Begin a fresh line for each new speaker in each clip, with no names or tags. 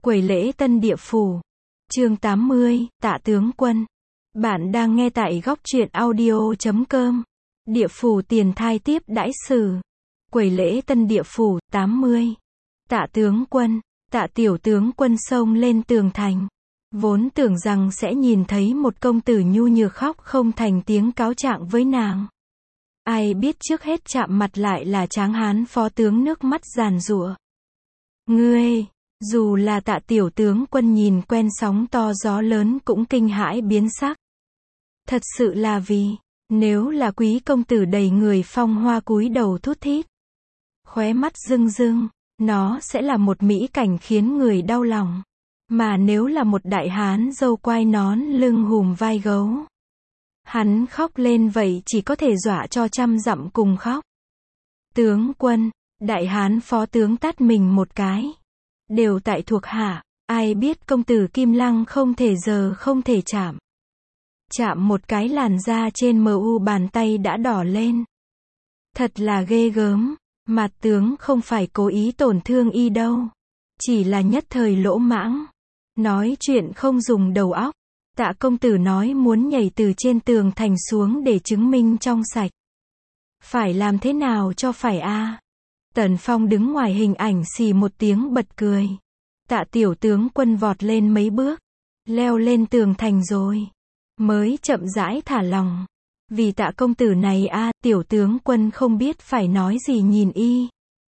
Quầy lễ Tân Địa Phủ. Chương 80, Tạ Tướng Quân. Bạn đang nghe tại góc truyện audio.com. Địa Phủ tiền thai tiếp đãi sử. Quầy lễ Tân Địa Phủ, 80. Tạ Tướng Quân. Tạ Tiểu Tướng Quân xông lên tường thành. Vốn tưởng rằng sẽ nhìn thấy một công tử nhu nhược khóc không thành tiếng cáo trạng với nàng. Ai biết trước hết chạm mặt lại là tráng hán phó tướng nước mắt giàn giụa. Ngươi, dù là Tạ Tiểu Tướng Quân nhìn quen sóng to gió lớn cũng kinh hãi biến sắc. Thật sự là vì, nếu là quý công tử đầy người phong hoa cúi đầu thút thít, khóe mắt rưng rưng, nó sẽ là một mỹ cảnh khiến người đau lòng. Mà nếu là một đại hán râu quai nón lưng hùm vai gấu, hắn khóc lên vậy chỉ có thể dọa cho trăm dặm cùng khóc. Tướng quân, đại hán phó tướng tát mình một cái. Đều tại thuộc hạ, ai biết công tử Kim Lăng không thể giờ không thể chạm. Chạm một cái làn da trên mu bàn tay đã đỏ lên. Thật là ghê gớm, mặt tướng không phải cố ý tổn thương y đâu. Chỉ là nhất thời lỗ mãng. Nói chuyện không dùng đầu óc. Tạ công tử nói muốn nhảy từ trên tường thành xuống để chứng minh trong sạch. Phải làm thế nào cho phải a? Tần Phong đứng ngoài hình ảnh xì một tiếng bật cười. Tạ Tiểu Tướng Quân vọt lên mấy bước, leo lên tường thành rồi mới chậm rãi thả lòng. Vì Tạ công tử này a, Tiểu Tướng Quân không biết phải nói gì nhìn y.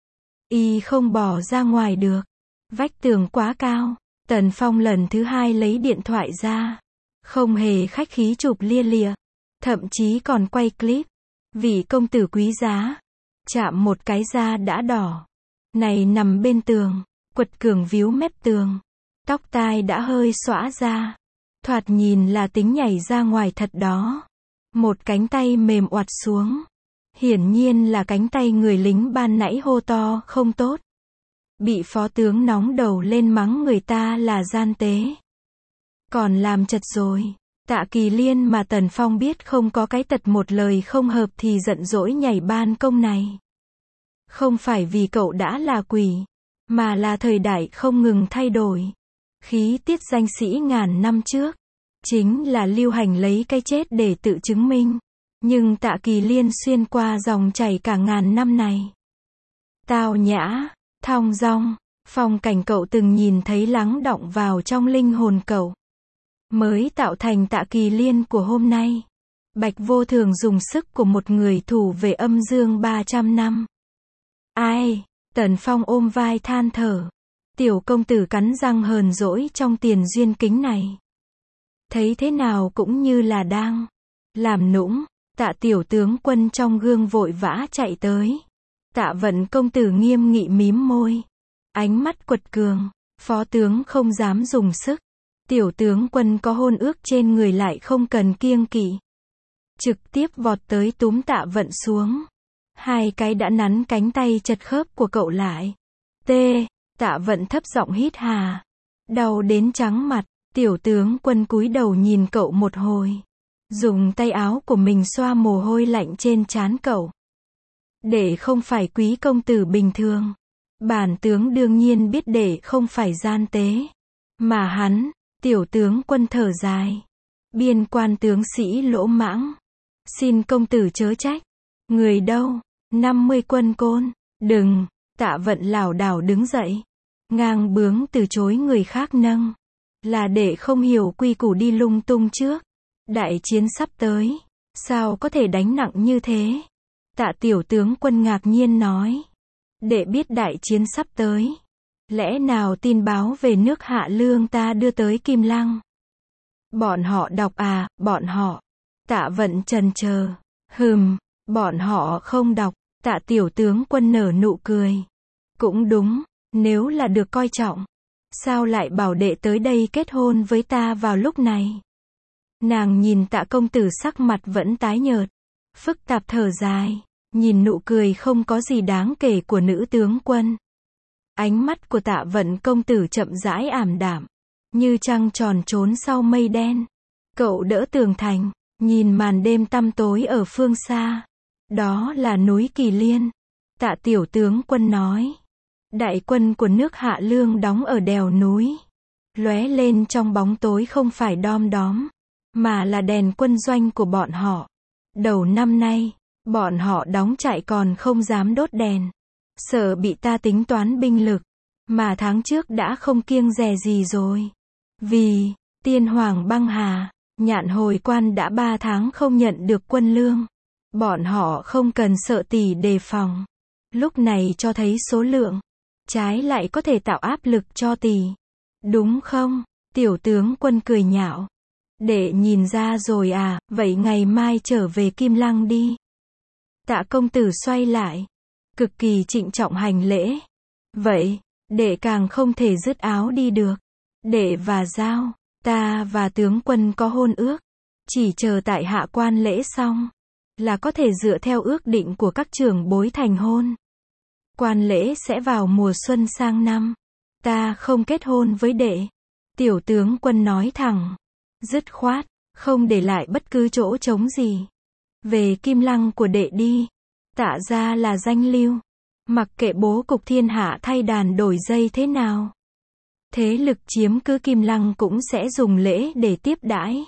Y không bỏ ra ngoài được. Vách tường quá cao. Tần Phong lần thứ hai lấy điện thoại ra. Không hề khách khí chụp lia lịa. Thậm chí còn quay clip. Vì công tử quý giá. Chạm một cái da đã đỏ. Này nằm bên tường. Quật cường víu mép tường. Tóc tai đã hơi xõa ra. Thoạt nhìn là tính nhảy ra ngoài thật đó. Một cánh tay mềm oặt xuống. Hiển nhiên là cánh tay người lính ban nãy hô to không tốt. Bị phó tướng nóng đầu lên mắng người ta là gian tế. Còn làm chật rồi. Tạ Kỳ Liên mà Tần Phong biết không có cái tật một lời không hợp thì giận dỗi nhảy ban công này. Không phải vì cậu đã là quỷ, mà là thời đại không ngừng thay đổi. Khí tiết danh sĩ ngàn năm trước, chính là lưu hành lấy cái chết để tự chứng minh. Nhưng Tạ Kỳ Liên xuyên qua dòng chảy cả ngàn năm này. Tao nhã, thong dong, phong cảnh cậu từng nhìn thấy lắng đọng vào trong linh hồn cậu. Mới tạo thành Tạ Kỳ Liên của hôm nay. Bạch Vô Thường dùng sức của một người thủ về âm dương 300 năm. Ai? Tần Phong ôm vai than thở. Tiểu công tử cắn răng hờn dỗi trong tiền duyên kính này. Thấy thế nào cũng như là đang làm nũng. Tạ Tiểu Tướng Quân trong gương vội vã chạy tới. Tạ Vận công tử nghiêm nghị mím môi. Ánh mắt quật cường. Phó tướng không dám dùng sức. Tiểu tướng quân có hôn ước trên người lại không cần kiêng kỵ. Trực tiếp vọt tới túm Tạ Vận xuống. Hai cái đã nắn cánh tay chật khớp của cậu lại. Tạ Vận thấp giọng hít hà. Đau đến trắng mặt. Tiểu tướng quân cúi đầu nhìn cậu một hồi. Dùng tay áo của mình xoa mồ hôi lạnh trên trán cậu. Để không phải quý công tử bình thường. Bản tướng đương nhiên biết để không phải gian tế. Mà hắn, Tiểu tướng quân thở dài. Biên quan tướng sĩ lỗ mãng. Xin công tử chớ trách. Người đâu? 50 quân côn. Đừng. Tạ Vận lảo đảo đứng dậy. Ngang bướng từ chối người khác nâng. Là để không hiểu quy củ đi lung tung trước. Đại chiến sắp tới. Sao có thể đánh nặng như thế? Tạ Tiểu tướng quân ngạc nhiên nói. Để biết đại chiến sắp tới. Lẽ nào tin báo về nước Hạ Lương ta đưa tới Kim Lăng? Bọn họ đọc à, bọn họ. Tạ Vận chần chờ. Bọn họ không đọc. Tạ Tiểu tướng quân nở nụ cười. Cũng đúng, nếu là được coi trọng. Sao lại bảo đệ tới đây kết hôn với ta vào lúc này? Nàng nhìn Tạ công tử sắc mặt vẫn tái nhợt. Phức tạp thở dài. Nhìn nụ cười không có gì đáng kể của nữ tướng quân. Ánh mắt của Tạ Vận công tử chậm rãi ảm đạm. Như trăng tròn trốn sau mây đen. Cậu đỡ tường thành. Nhìn màn đêm tăm tối ở phương xa. Đó là núi Kỳ Liên. Tạ Tiểu tướng quân nói. Đại quân của nước Hạ Lương đóng ở đèo núi. Lóe lên trong bóng tối không phải đom đóm, mà là đèn quân doanh của bọn họ. Đầu năm nay, bọn họ đóng trại còn không dám đốt đèn. Sợ bị ta tính toán binh lực. Mà tháng trước đã không kiêng dè gì rồi. Vì, Tiên Hoàng băng hà, Nhạn Hồi Quan đã 3 tháng không nhận được quân lương. Bọn họ không cần sợ tỷ đề phòng. Lúc này cho thấy số lượng. Trái lại có thể tạo áp lực cho tỷ. Đúng không? Tiểu tướng Quân cười nhạo. Đệ nhìn ra rồi à, vậy ngày mai trở về Kim Lăng đi. Tạ công tử xoay lại. Cực kỳ trịnh trọng hành lễ. Vậy, đệ càng không thể dứt áo đi được. Đệ và Giao, ta và tướng quân có hôn ước. Chỉ chờ tại hạ quan lễ xong, là có thể dựa theo ước định của các trưởng bối thành hôn. Quan lễ sẽ vào mùa xuân sang năm. Ta không kết hôn với đệ. Tiểu tướng Quân nói thẳng, dứt khoát, không để lại bất cứ chỗ trống gì. Về Kim Lăng của đệ đi. Tạ ra là danh lưu. Mặc kệ bố cục thiên hạ thay đàn đổi dây thế nào. Thế lực chiếm cứ Kim Lăng cũng sẽ dùng lễ để tiếp đãi.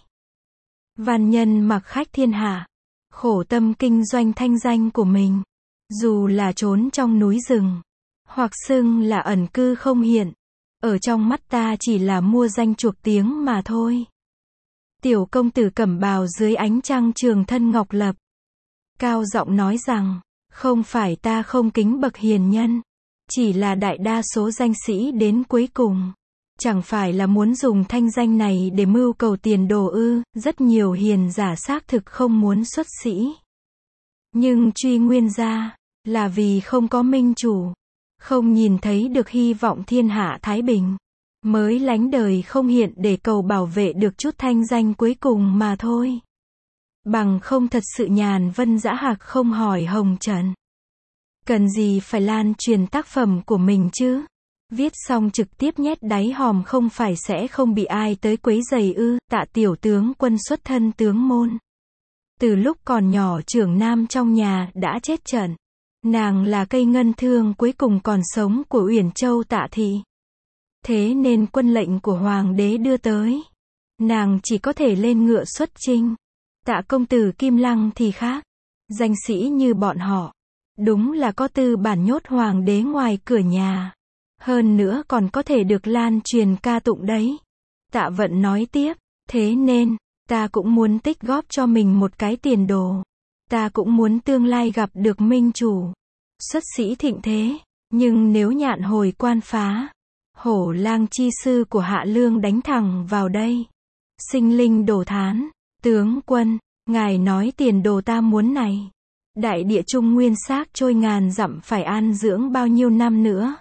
Văn nhân mặc khách thiên hạ. Khổ tâm kinh doanh thanh danh của mình. Dù là trốn trong núi rừng. Hoặc xưng là ẩn cư không hiện. Ở trong mắt ta chỉ là mua danh chuộc tiếng mà thôi. Tiểu công tử cẩm bào dưới ánh trăng trường thân ngọc lập. Cao giọng nói rằng, không phải ta không kính bậc hiền nhân. Chỉ là đại đa số danh sĩ đến cuối cùng. Chẳng phải là muốn dùng thanh danh này để mưu cầu tiền đồ ư, rất nhiều hiền giả xác thực không muốn xuất sĩ. Nhưng truy nguyên ra, là vì không có minh chủ. Không nhìn thấy được hy vọng thiên hạ thái bình. Mới lánh đời không hiện để cầu bảo vệ được chút thanh danh cuối cùng mà thôi. Bằng không thật sự nhàn vân dã hạc không hỏi hồng trần. Cần gì phải lan truyền tác phẩm của mình chứ? Viết xong trực tiếp nhét đáy hòm không phải sẽ không bị ai tới quấy rầy ư? Tạ tiểu tướng Quân xuất thân tướng môn. Từ lúc còn nhỏ trưởng nam trong nhà đã chết trận. Nàng là cây ngân thương cuối cùng còn sống của Uyển Châu Tạ thị. Thế nên quân lệnh của hoàng đế đưa tới. Nàng chỉ có thể lên ngựa xuất chinh. Tạ công tử Kim Lăng thì khác. Danh sĩ như bọn họ. Đúng là có tư bản nhốt hoàng đế ngoài cửa nhà. Hơn nữa còn có thể được lan truyền ca tụng đấy. Tạ Vận nói tiếp. Thế nên, ta cũng muốn tích góp cho mình một cái tiền đồ. Ta cũng muốn tương lai gặp được minh chủ. Xuất sĩ thịnh thế. Nhưng nếu Nhạn Hồi Quan phá. Hổ lang chi sư của Hạ Lương đánh thẳng vào đây. Sinh linh đổ thán. Tướng quân, ngài nói tiền đồ ta muốn này. Đại địa trung nguyên xác trôi ngàn dặm phải an dưỡng bao nhiêu năm nữa.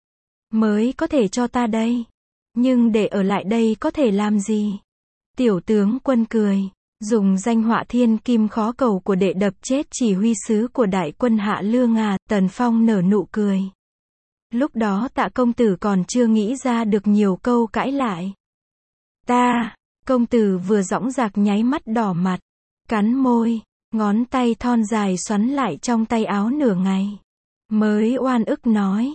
Mới có thể cho ta đây. Nhưng để ở lại đây có thể làm gì? Tiểu tướng Quân cười. Dùng danh họa thiên kim khó cầu của đệ đập chết chỉ huy sứ của đại quân Hạ Lương à? Tần Phong nở nụ cười. Lúc đó Tạ công tử còn chưa nghĩ ra được nhiều câu cãi lại. Ta, công tử vừa dõng dạc nháy mắt đỏ mặt. Cắn môi, ngón tay thon dài xoắn lại trong tay áo nửa ngày. Mới oan ức nói.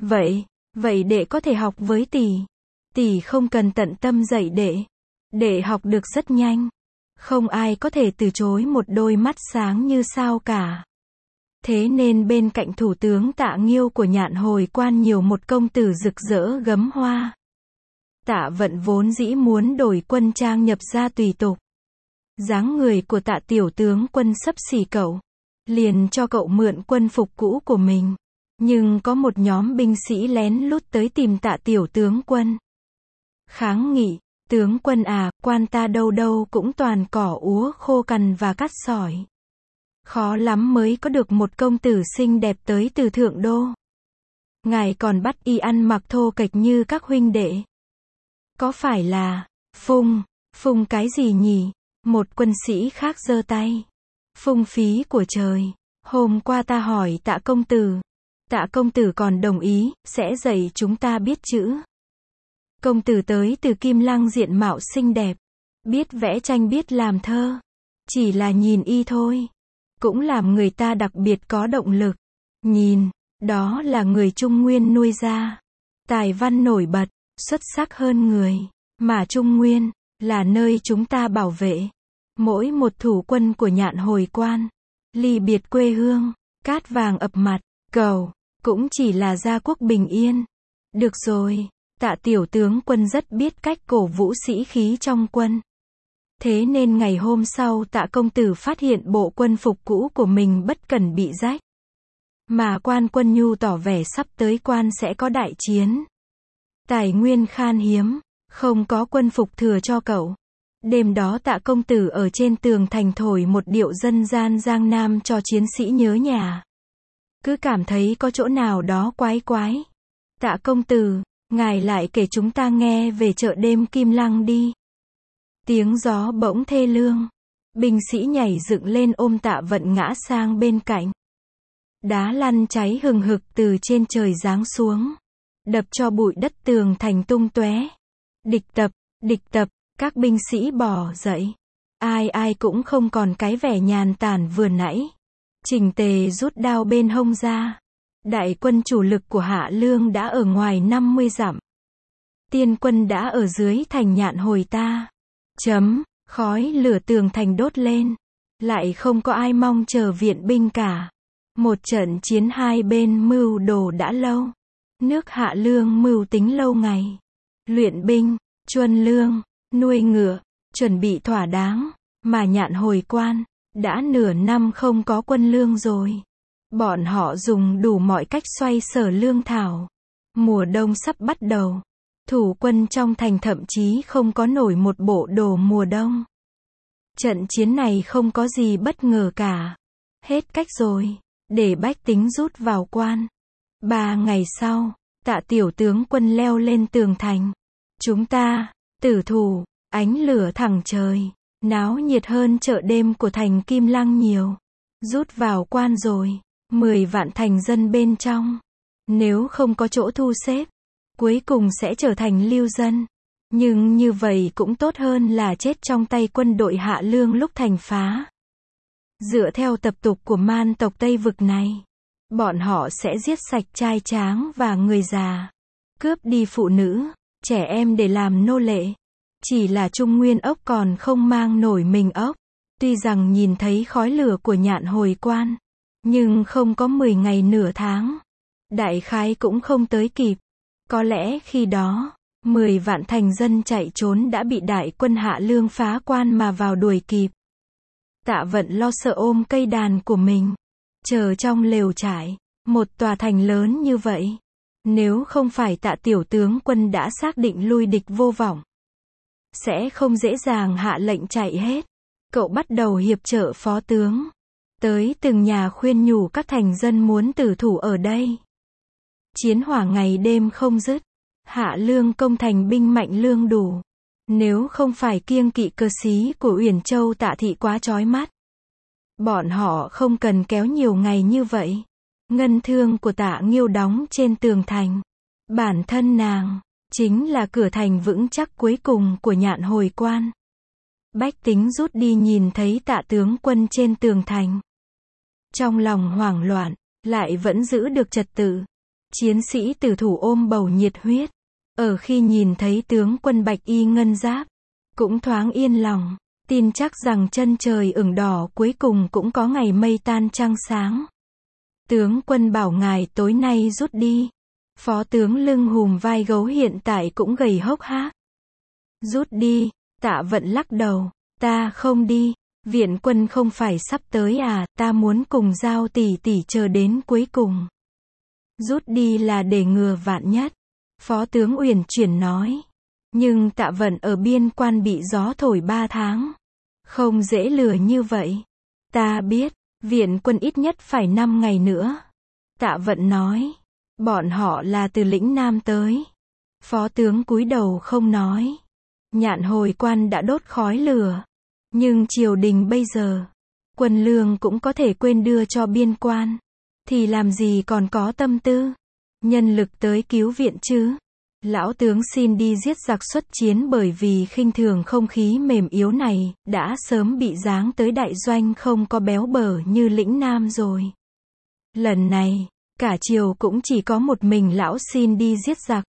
Vậy đệ có thể học với tỷ. Tỷ không cần tận tâm dạy đệ. Đệ học được rất nhanh. Không ai có thể từ chối một đôi mắt sáng như sao cả. Thế nên bên cạnh thủ tướng Tạ Nghiêu của Nhạn Hồi Quan nhiều một công tử rực rỡ gấm hoa. Tạ Vận vốn dĩ muốn đổi quân trang nhập ra tùy tục. Dáng người của Tạ tiểu tướng Quân xấp xỉ cậu. Liền cho cậu mượn quân phục cũ của mình. Nhưng có một nhóm binh sĩ lén lút tới tìm Tạ tiểu tướng Quân. Kháng nghị, tướng quân à, quan ta đâu đâu cũng toàn cỏ úa khô cằn và cát sỏi. Khó lắm mới có được một công tử xinh đẹp tới từ thượng đô. Ngài còn bắt y ăn mặc thô kệch như các huynh đệ. Có phải là, phung cái gì nhỉ? Một quân sĩ khác giơ tay. Phung phí của trời. Hôm qua ta hỏi Tạ công tử. Tạ công tử còn đồng ý, sẽ dạy chúng ta biết chữ. Công tử tới từ Kim Lăng diện mạo xinh đẹp. Biết vẽ tranh biết làm thơ. Chỉ là nhìn y thôi. Cũng làm người ta đặc biệt có động lực. Nhìn, Đó là người Trung Nguyên nuôi ra. Tài văn nổi bật, xuất sắc hơn người. Mà Trung Nguyên, là nơi chúng ta bảo vệ. Mỗi một thủ quân của Nhạn Hồi Quan, ly biệt quê hương, cát vàng ập mặt, cầu, cũng chỉ là gia quốc bình yên. Được rồi, Tạ tiểu tướng quân rất biết cách cổ vũ sĩ khí trong quân. Thế nên ngày hôm sau Tạ công tử phát hiện bộ quân phục cũ của mình bất cẩn bị rách. Mà Quan Quân Nhu tỏ vẻ sắp tới quan sẽ có đại chiến. Tài nguyên khan hiếm, không có quân phục thừa cho cậu. Đêm đó Tạ công tử ở trên tường thành thổi một điệu dân gian Giang Nam cho chiến sĩ nhớ nhà. Cứ cảm thấy có chỗ nào đó quái quái. Tạ công tử, ngài lại kể chúng ta nghe về chợ đêm Kim Lăng đi. Tiếng gió bỗng thê lương. Binh sĩ nhảy dựng lên ôm Tạ Vận ngã sang bên cạnh. Đá lăn cháy hừng hực từ trên trời giáng xuống. Đập cho bụi đất tường thành tung tóe. Địch tập, các binh sĩ bò dậy. Ai cũng không còn cái vẻ nhàn tản vừa nãy. Chỉnh tề rút đao bên hông ra. Đại quân chủ lực của Hạ Lương đã ở ngoài 50 dặm. Tiên quân đã ở dưới thành Nhạn Hồi ta. Khói lửa tường thành đốt lên. Lại không có ai mong chờ viện binh cả. Một trận chiến hai bên mưu đồ đã lâu. Nước Hạ Lương mưu tính lâu ngày. Luyện binh, chuân lương, nuôi ngựa, chuẩn bị thỏa đáng. Mà Nhạn Hồi Quan, đã nửa năm không có quân lương rồi. Bọn họ dùng đủ mọi cách xoay sở lương thảo. Mùa đông sắp bắt đầu. Thủ quân trong thành thậm chí không có nổi một bộ đồ mùa đông. Trận chiến này không có gì bất ngờ cả. Hết cách rồi, để bách tính rút vào quan. 3 ngày sau, Tạ tiểu tướng quân leo lên tường thành. Chúng ta, tử thủ, ánh lửa thẳng trời, náo nhiệt hơn chợ đêm của thành Kim Lăng nhiều. Rút vào quan rồi, 10 vạn thành dân bên trong. Nếu không có chỗ thu xếp, cuối cùng sẽ trở thành lưu dân. Nhưng như vậy cũng tốt hơn là chết trong tay quân đội Hạ Lương lúc thành phá. Dựa theo tập tục của man tộc Tây Vực này, bọn họ sẽ giết sạch trai tráng và người già, cướp đi phụ nữ, trẻ em để làm nô lệ. Chỉ là Trung Nguyên ốc còn không mang nổi mình ốc. Tuy rằng nhìn thấy khói lửa của Nhạn Hồi Quan, nhưng không có 10 ngày nửa tháng. Đại khái cũng không tới kịp. Có lẽ khi đó, 10 vạn thành dân chạy trốn đã bị đại quân Hạ Lương phá quan mà vào đuổi kịp. Tạ Vận lo sợ ôm cây đàn của mình, chờ trong lều trại, một tòa thành lớn như vậy. Nếu không phải Tạ tiểu tướng quân đã xác định lui địch vô vọng, sẽ không dễ dàng hạ lệnh chạy hết. Cậu bắt đầu hiệp trợ phó tướng, tới từng nhà khuyên nhủ các thành dân muốn tử thủ ở đây. Chiến hỏa ngày đêm không dứt. Hạ Lương công thành binh mạnh lương đủ. Nếu không phải kiêng kỵ cơ sĩ của Uyển Châu Tạ thị quá chói mắt, bọn họ không cần kéo nhiều ngày như vậy. Ngân thương của Tạ Nghiêu đóng trên tường thành. Bản thân nàng, chính là cửa thành vững chắc cuối cùng của Nhạn Hồi Quan. Bách tính rút đi nhìn thấy Tạ tướng quân trên tường thành. Trong lòng hoảng loạn, lại vẫn giữ được trật tự. Chiến sĩ tử thủ ôm bầu nhiệt huyết. Ở khi nhìn thấy tướng quân bạch y ngân giáp, cũng thoáng yên lòng, tin chắc rằng chân trời ửng đỏ cuối cùng cũng có ngày mây tan trăng sáng. Tướng quân bảo ngài tối nay rút đi. Phó tướng lưng hùm vai gấu hiện tại cũng gầy hốc hác. Rút đi, Tạ Vận lắc đầu, ta không đi. Viện quân không phải sắp tới à, ta muốn cùng Giao tỷ tỷ chờ đến cuối cùng. Rút đi là để ngừa vạn nhất. Phó tướng Uyển Chuyển nói. Nhưng Tạ Vận ở biên quan bị gió thổi 3 tháng. Không dễ lừa như vậy. Ta biết, viện quân ít nhất phải 5 ngày nữa. Tạ Vận nói. Bọn họ là từ lĩnh Nam tới. Phó tướng cúi đầu không nói. Nhạn Hồi Quan đã đốt khói lửa. Nhưng triều đình bây giờ, quân lương cũng có thể quên đưa cho biên quan. Thì làm gì còn có tâm tư, nhân lực tới cứu viện chứ. Lão tướng xin đi giết giặc xuất chiến bởi vì khinh thường không khí mềm yếu này, đã sớm bị giáng tới đại doanh không có béo bở như lĩnh Nam rồi. Lần này, Cả triều cũng chỉ có một mình lão xin đi giết giặc.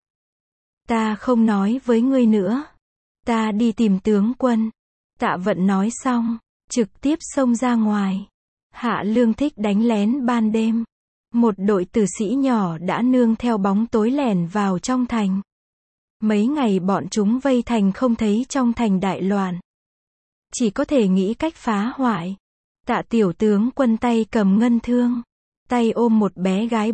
Ta không nói với ngươi nữa. Ta đi tìm tướng quân. Tạ Vận nói xong, trực tiếp xông ra ngoài. Hạ Lương thích đánh lén ban đêm. Một đội tử sĩ nhỏ đã nương theo bóng tối lẻn vào trong thành. Mấy ngày bọn chúng vây thành không thấy trong thành đại loạn. Chỉ có thể nghĩ cách phá hoại. Tạ tiểu tướng quân tay cầm ngân thương. Tay ôm một bé gái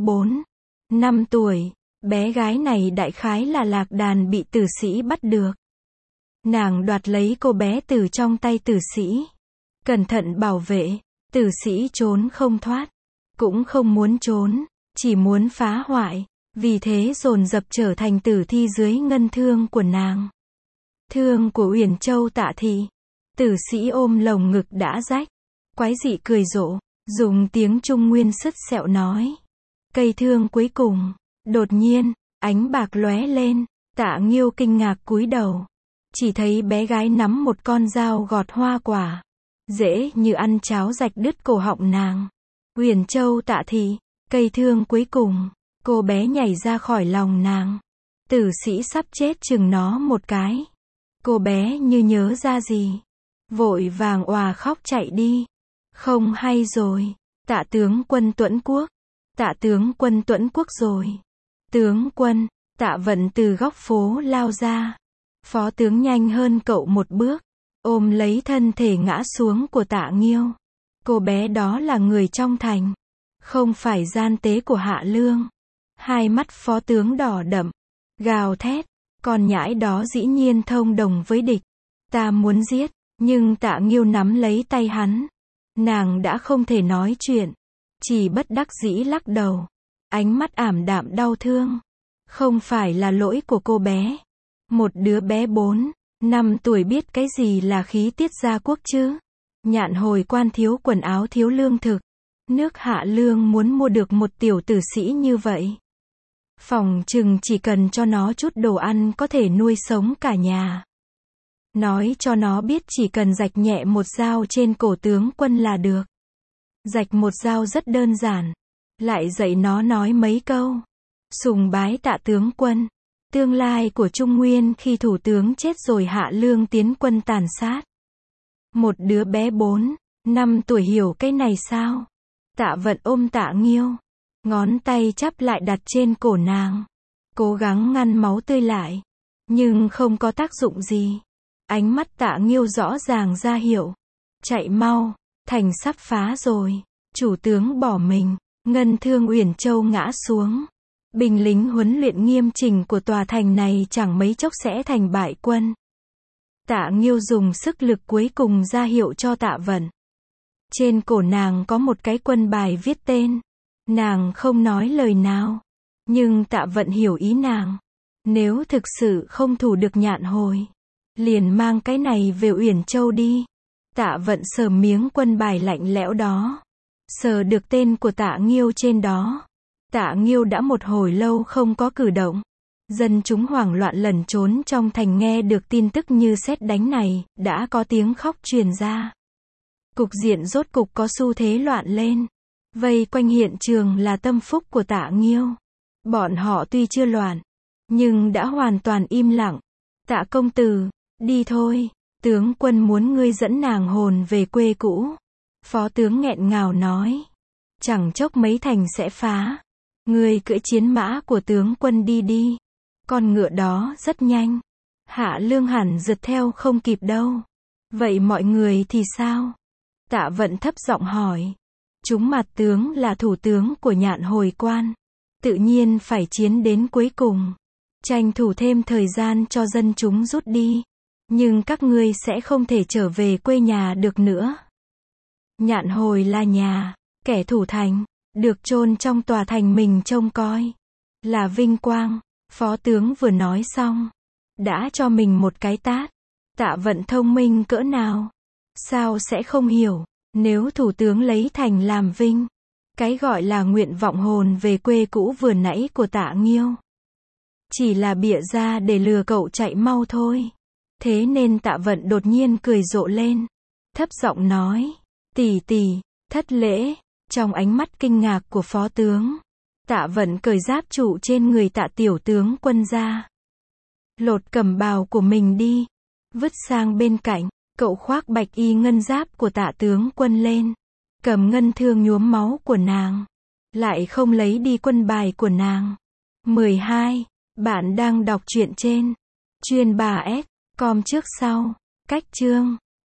4-5 tuổi. Bé gái này đại khái là Lạc Đàn bị tử sĩ bắt được. Nàng đoạt lấy cô bé từ trong tay tử sĩ. Cẩn thận bảo vệ. Tử sĩ trốn không thoát. Cũng không muốn trốn. Chỉ muốn phá hoại. Vì thế dồn dập trở thành tử thi dưới ngân thương của nàng. Thương của Uyển Châu Tạ thị. Tử sĩ ôm lồng ngực đã rách. Quái dị cười rộ. Dùng tiếng Trung Nguyên sứt sẹo nói. Cây thương cuối cùng. Đột nhiên, ánh bạc lóe lên. Tạ Nghiêu kinh ngạc cúi đầu. Chỉ thấy bé gái nắm một con dao gọt hoa quả. Dễ như ăn cháo rạch đứt cổ họng nàng. Uyển Châu Tạ thị. Cây thương cuối cùng. Cô bé nhảy ra khỏi lòng nàng. Tử sĩ sắp chết chừng nó một cái. Cô bé như nhớ ra gì. Vội vàng òa khóc chạy đi. Không hay rồi. Tạ tướng quân Tuẫn Quốc. Tạ tướng quân Tuẫn Quốc rồi. Tướng quân. Tạ Vận từ góc phố lao ra. Phó tướng nhanh hơn cậu một bước. Ôm lấy thân thể ngã xuống của Tạ Nghiêu. Cô bé đó là người trong thành. Không phải gian tế của Hạ Lương. Hai mắt phó tướng đỏ đậm. Gào thét. Con nhãi đó dĩ nhiên thông đồng với địch. Ta muốn giết. Nhưng Tạ Nghiêu nắm lấy tay hắn. Nàng đã không thể nói chuyện. Chỉ bất đắc dĩ lắc đầu. Ánh mắt ảm đạm đau thương. Không phải là lỗi của cô bé. Một đứa bé 4-5 tuổi biết cái gì là khí tiết gia quốc chứ. Nhạn Hồi quan thiếu quần áo thiếu lương thực. Nước Hạ Lương muốn mua được một tiểu tử sĩ như vậy. Phòng chừng chỉ cần cho nó chút đồ ăn có thể nuôi sống cả nhà. Nói cho nó biết chỉ cần rạch nhẹ một dao trên cổ tướng quân là được. Rạch một dao rất đơn giản. Lại dạy nó nói mấy câu. Sùng bái Tạ tướng quân. Tương lai của Trung Nguyên khi thủ tướng chết rồi Hạ Lương tiến quân tàn sát. Một đứa bé 4-5 tuổi hiểu cái này sao? Tạ Vận ôm Tạ Nghiêu. Ngón tay chắp lại đặt trên cổ nàng. Cố gắng ngăn máu tươi lại. Nhưng không có tác dụng gì. Ánh mắt Tạ Nghiêu rõ ràng ra hiệu. Chạy mau. Thành sắp phá rồi. Chủ tướng bỏ mình. Ngân thương Uyển Châu ngã xuống. Binh lính huấn luyện nghiêm chỉnh của tòa thành này chẳng mấy chốc sẽ thành bại quân. Tạ Nghiêu dùng sức lực cuối cùng ra hiệu cho Tạ Vận. Trên cổ nàng có một cái quân bài viết tên. Nàng không nói lời nào. Nhưng Tạ Vận hiểu ý nàng. Nếu thực sự không thủ được Nhạn Hồi. Liền mang cái này về Uyển Châu đi. Tạ Vận sờ miếng quân bài lạnh lẽo đó. Sờ được tên của Tạ Nghiêu trên đó. Tạ Nghiêu đã một hồi lâu không có cử động. Dân chúng hoảng loạn lẩn trốn trong thành nghe được tin tức như sét đánh này, đã có tiếng khóc truyền ra. Cục diện rốt cục có xu thế loạn lên. Vây quanh hiện trường là tâm phúc của Tạ Nghiêu. Bọn họ tuy chưa loạn, nhưng đã hoàn toàn im lặng. Tạ công tử, đi thôi. Tướng quân muốn ngươi dẫn nàng hồn về quê cũ. Phó tướng nghẹn ngào nói. Chẳng chốc mấy thành sẽ phá. Ngươi cưỡi chiến mã của tướng quân đi đi. Con ngựa đó rất nhanh. Hạ Lương hẳn rượt theo không kịp đâu. Vậy mọi người thì sao? Tạ Vận thấp giọng hỏi. Chúng mặt tướng là thủ tướng của Nhạn Hồi quan. Tự nhiên phải chiến đến cuối cùng. Tranh thủ thêm thời gian cho dân chúng rút đi. Nhưng các ngươi sẽ không thể trở về quê nhà được nữa. Nhạn Hồi là nhà. Kẻ thủ thành. Được chôn trong tòa thành mình trông coi. Là vinh quang. Phó tướng vừa nói xong. Đã cho mình một cái tát. Tạ Vận thông minh cỡ nào. Sao sẽ không hiểu. Nếu thủ tướng lấy thành làm vinh. Cái gọi là nguyện vọng hồn về quê cũ vừa nãy của Tạ Nghiêu. Chỉ là bịa ra để lừa cậu chạy mau thôi. Thế nên Tạ Vận đột nhiên cười rộ lên. Thấp giọng nói. Tỷ tỷ, thất lễ. Trong ánh mắt kinh ngạc của phó tướng. Tạ Vận cởi giáp trụ trên người Tạ tiểu tướng quân ra. Lột cẩm bào của mình đi. Vứt sang bên cạnh. Cậu khoác bạch y ngân giáp của Tạ tướng quân lên. Cầm ngân thương nhuốm máu của nàng. Lại không lấy đi quân bài của nàng. 12. Bạn đang đọc truyện trên Chuyên 3S. Com trước sau. Cách chương